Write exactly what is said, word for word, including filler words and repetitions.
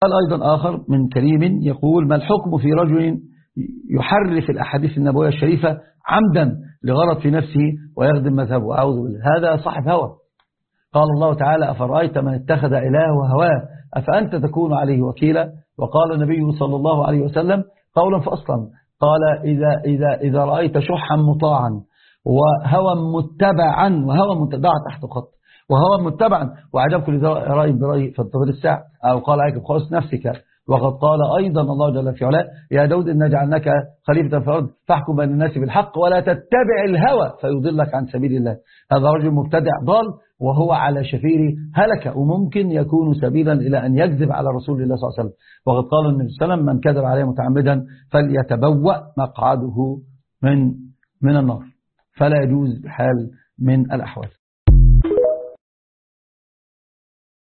قال أيضا آخر من كريم يقول: ما الحكم في رجل يحرف الأحاديث النبوية الشريفة عمدا لغرض في نفسه ويخدم مذهبه؟ أعوذ بالله، هذا صاحب هوى. قال الله تعالى: أفرأيت من اتخذ إلهه هواه أفأنت تكون عليه وكيلا. وقال النبي صلى الله عليه وسلم قولا فأصلا، قال: إذا, إذا, إذا رأيت شحا مطاعا وهوى متبعا، وهوى متبع تحت خط، وهوى متبعا وعجب كل رأي برأي فانتظر الساعة، أو قال عجب خالص نفسك. وقد قال أيضا الله جل في علاه: يا داود إن جعلناك خليفة في الأرض فاحكم بين الناس بالحق ولا تتبع الهوى فيضلك عن سبيل الله. هذا رجل مبتدع ضال وهو على شفير هلكة، وممكن يكون سبيلا إلى أن يكذب على رسول الله صلى الله عليه وسلم. وقد قال النبي صلى الله عليه وسلم: من كذب عليه متعمدا فليتبوأ مقعده من من النار. فلا يجوز بحال من الأحوال.